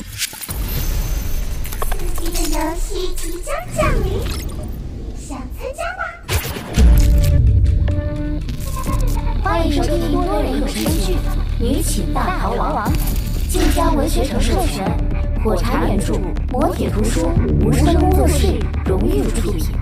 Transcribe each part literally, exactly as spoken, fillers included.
刺激的游戏即将降临，想参加吗？ 欢迎收听多人有声剧《女寝大逃亡》，晋江文学城授权，火柴原著，磨铁图书，无声工作室荣誉出品。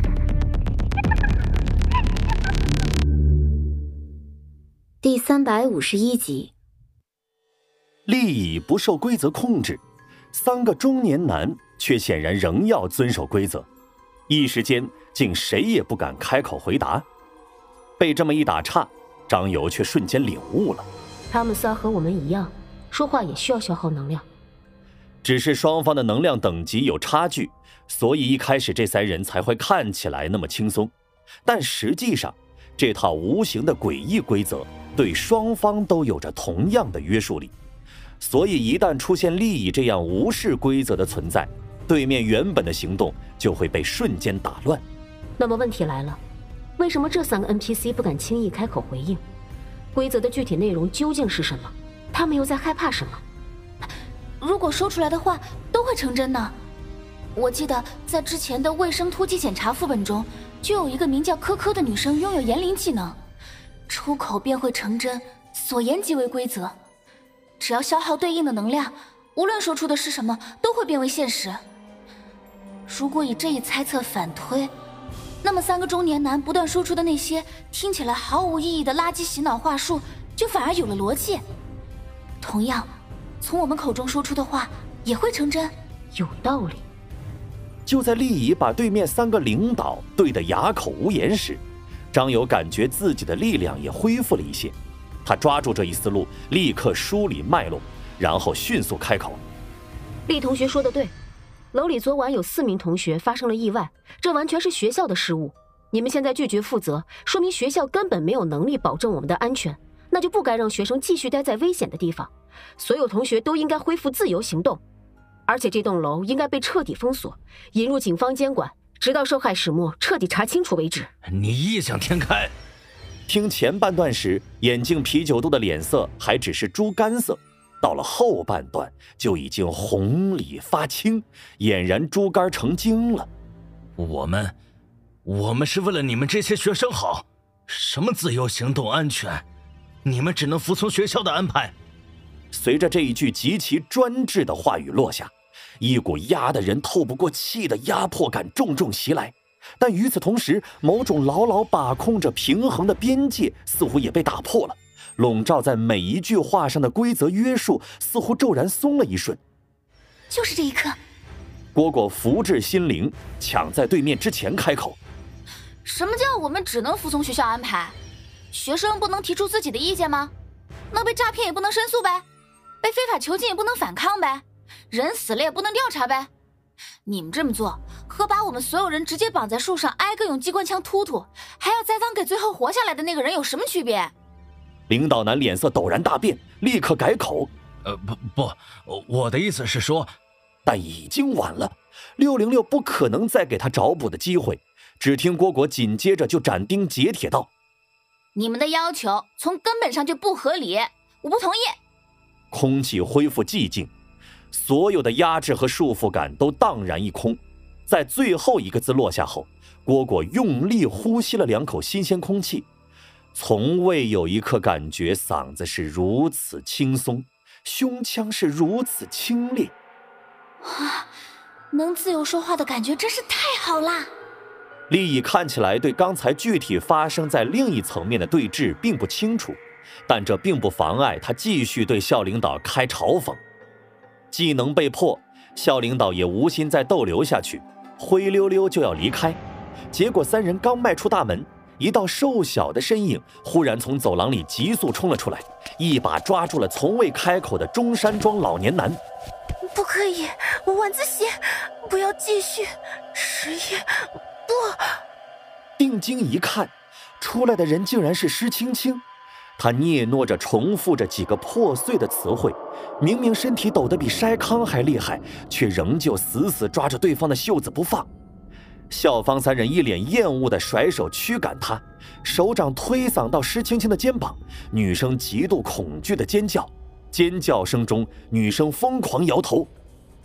第三百五十一集。 利益不受规则控制，三个中年男却显然仍要遵守规则，一时间竟谁也不敢开口回答。被这么一打岔，张游却瞬间领悟了， 他们仨和我们一样，说话也需要消耗能量， 只是双方的能量等级有差距，所以一开始这三人才会看起来那么轻松，但实际上这套无形的诡异规则对双方都有着同样的约束力，所以一旦出现利益这样无视规则的存在，对面原本的行动就会被瞬间打乱。 那么问题来了，为什么这三个 N P C 不敢轻易开口回应？规则的具体内容究竟是什么？他们又在害怕什么？ 如果说出来的话都会成真呢。我记得在之前的卫生突击检查副本中，就有一个名叫科科的女生拥有言灵技能，出口便会成真，所言即为规则，只要消耗对应的能量，无论说出的是什么都会变为现实。如果以这一猜测反推，那么三个中年男不断说出的那些听起来毫无意义的垃圾洗脑话术就反而有了逻辑，同样从我们口中说出的话也会成真。 有道理。 就在利益把对面三个领导对得哑口无言时，张友感觉自己的力量也恢复了一些，他抓住这一思路，立刻梳理脉络，然后迅速开口。 厉同学说的对，楼里昨晚有四名同学发生了意外，这完全是学校的失误，你们现在拒绝负责，说明学校根本没有能力保证我们的安全，那就不该让学生继续待在危险的地方，所有同学都应该恢复自由行动，而且这栋楼应该被彻底封锁，引入警方监管，直到受害始末彻底查清楚为止。 你异想天开。 听前半段时，眼镜啤酒肚的脸色还只是猪肝色，到了后半段就已经红里发青，俨然猪肝成精了。 我们我们是为了你们这些学生好，什么自由行动安全，你们只能服从学校的安排。 随着这一句极其专制的话语落下，一股压得人透不过气的压迫感重重袭来，但与此同时，某种牢牢把控着平衡的边界似乎也被打破了，笼罩在每一句话上的规则约束似乎骤然松了一瞬。 就是这一刻， 蝈蝈福至心灵，抢在对面之前开口。 什么叫我们只能服从学校安排？学生不能提出自己的意见吗？那被诈骗也不能申诉呗，被非法囚禁也不能反抗呗，人死了也不能调查呗。你们这么做和把我们所有人直接绑在树上挨个用机关枪突突，还要栽赃给最后活下来的那个人有什么区别？ 领导男脸色陡然大变，立刻改口。 呃不不，我的意思是说， 但已经晚了，六零六不可能再给他找补的机会。只听蝈蝈紧接着就斩钉截铁道： 你们的要求从根本上就不合理，我不同意。 空气恢复寂静，所有的压制和束缚感都荡然一空。在最后一个字落下后，蝈蝈用力呼吸了两口新鲜空气，从未有一刻感觉嗓子是如此轻松，胸腔是如此清冽。 啊，能自由说话的感觉真是太好啦！ 利益看起来对刚才具体发生在另一层面的对峙并不清楚，但这并不妨碍他继续对校领导开嘲讽。技能被破，校领导也无心再逗留下去，灰溜溜就要离开。结果三人刚迈出大门，一道瘦小的身影忽然从走廊里急速冲了出来，一把抓住了从未开口的中山装老年男。 不可以，晚自习不要继续，十一不。 定睛一看，出来的人竟然是施青青。他嗫嚅着重复着几个破碎的词汇，明明身体抖得比筛糠还厉害，却仍旧死死抓着对方的袖子不放。校方三人一脸厌恶地甩手驱赶他，手掌推搡到施青青的肩膀，女生极度恐惧的尖叫，尖叫声中女生疯狂摇头。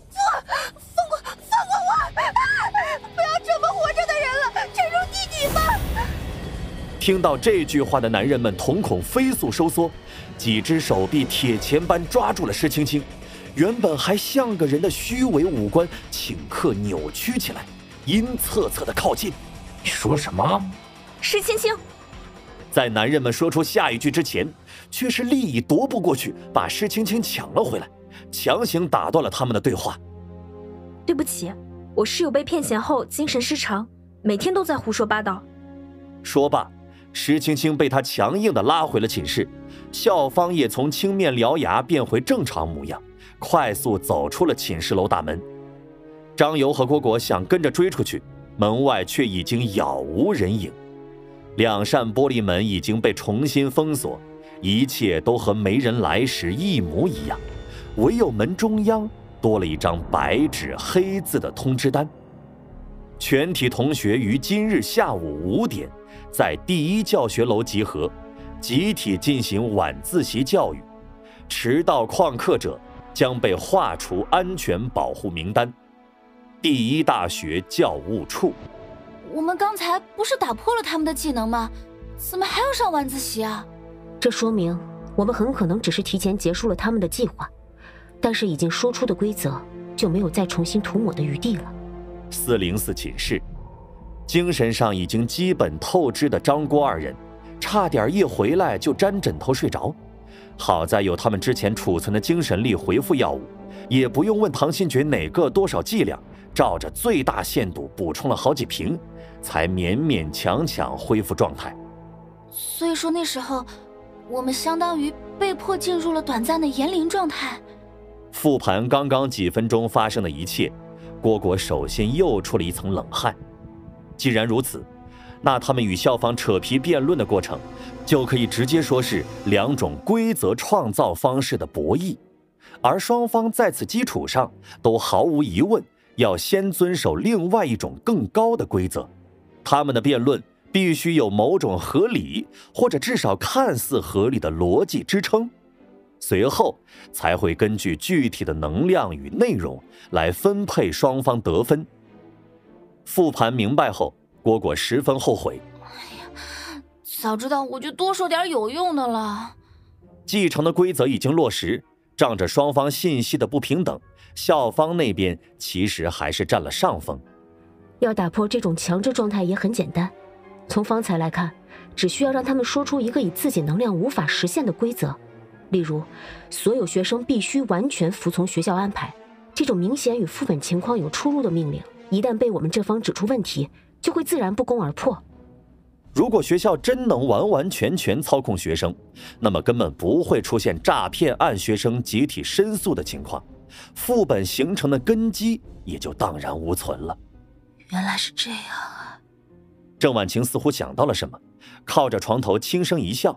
听到这句话的男人们瞳孔飞速收缩，几只手臂铁钳般抓住了施青青，原本还像个人的虚伪五官顷刻扭曲起来，阴恻恻地靠近。 你说什么？ 施青青。 在男人们说出下一句之前，却是利益踱步过去，把施青青抢了回来，强行打断了他们的对话。 对不起，我室友被骗钱后精神失常，每天都在胡说八道。 说罢，施青青被他强硬地拉回了寝室，校方也从青面獠牙变回正常模样，快速走出了寝室楼大门。张游和蝈蝈想跟着追出去，门外却已经杳无人影。两扇玻璃门已经被重新封锁，一切都和没人来时一模一样，唯有门中央多了一张白纸黑字的通知单。全体同学于今日下午五点在第一教学楼集合，集体进行晚自习教育，迟到旷课者将被划除安全保护名单。第一大学教务处。 我们刚才不是打破了他们的技能吗？怎么还要上晚自习啊？ 这说明我们很可能只是提前结束了他们的计划，但是已经说出的规则就没有再重新涂抹的余地了。 四零四寝室，精神上已经基本透支的张郭二人，差点一回来就沾枕头睡着。好在有他们之前储存的精神力回复药物，也不用问唐新觉哪个多少剂量，照着最大限度补充了好几瓶，才勉勉强强恢复状态。 所以说那时候我们相当于被迫进入了短暂的延龄状态。 复盘刚刚几分钟发生的一切，蝈蝈首先又出了一层冷汗。既然如此，那他们与校方扯皮辩论的过程，就可以直接说是两种规则创造方式的博弈，而双方在此基础上都毫无疑问要先遵守另外一种更高的规则。他们的辩论必须有某种合理，或者至少看似合理的逻辑支撑，随后才会根据具体的能量与内容来分配双方得分。复盘明白后，蝈蝈十分后悔。 哎呀，早知道我就多说点有用的了。 继承的规则已经落实，仗着双方信息的不平等，校方那边其实还是占了上风。 要打破这种强制状态也很简单，从方才来看，只需要让他们说出一个以自己能量无法实现的规则，例如所有学生必须完全服从学校安排，这种明显与副本情况有出入的命令，一旦被我们这方指出问题，就会自然不攻而破。 如果学校真能完完全全操控学生，那么根本不会出现诈骗案学生集体申诉的情况，副本形成的根基也就荡然无存了。 原来是这样啊！ 郑婉晴似乎想到了什么，靠着床头轻声一笑。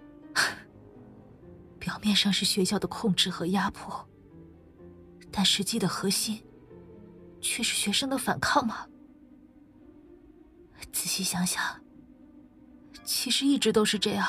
表面上是学校的控制和压迫，但实际的核心却是学生的反抗吗？仔细想想，其实一直都是这样。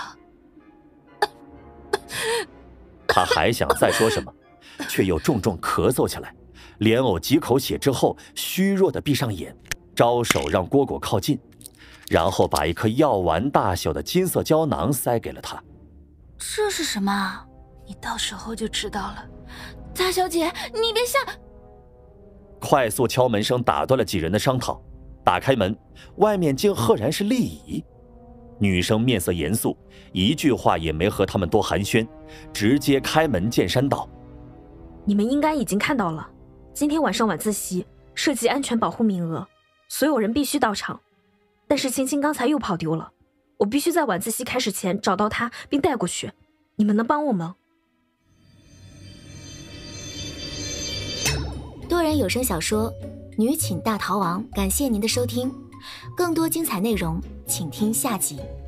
他还想再说什么，却又重重咳嗽起来，连呕几口血之后，虚弱地闭上眼，招手让蝈蝈靠近，然后把一颗药丸大小的金色胶囊塞给了他。 这是什么？ 你到时候就知道了。 大小姐，你别下！ 快速敲门声打断了几人的商讨。打开门，外面竟赫然是丽姨。女生面色严肃，一句话也没和他们多寒暄，直接开门见山道： 你们应该已经看到了，今天晚上晚自习涉及安全保护名额，所有人必须到场。但是青青刚才又跑丢了，我必须在晚自习开始前找到她并带过去，你们能帮我吗？ 多人有声小说《女寝大逃亡》，感谢您的收听，更多精彩内容请听下集。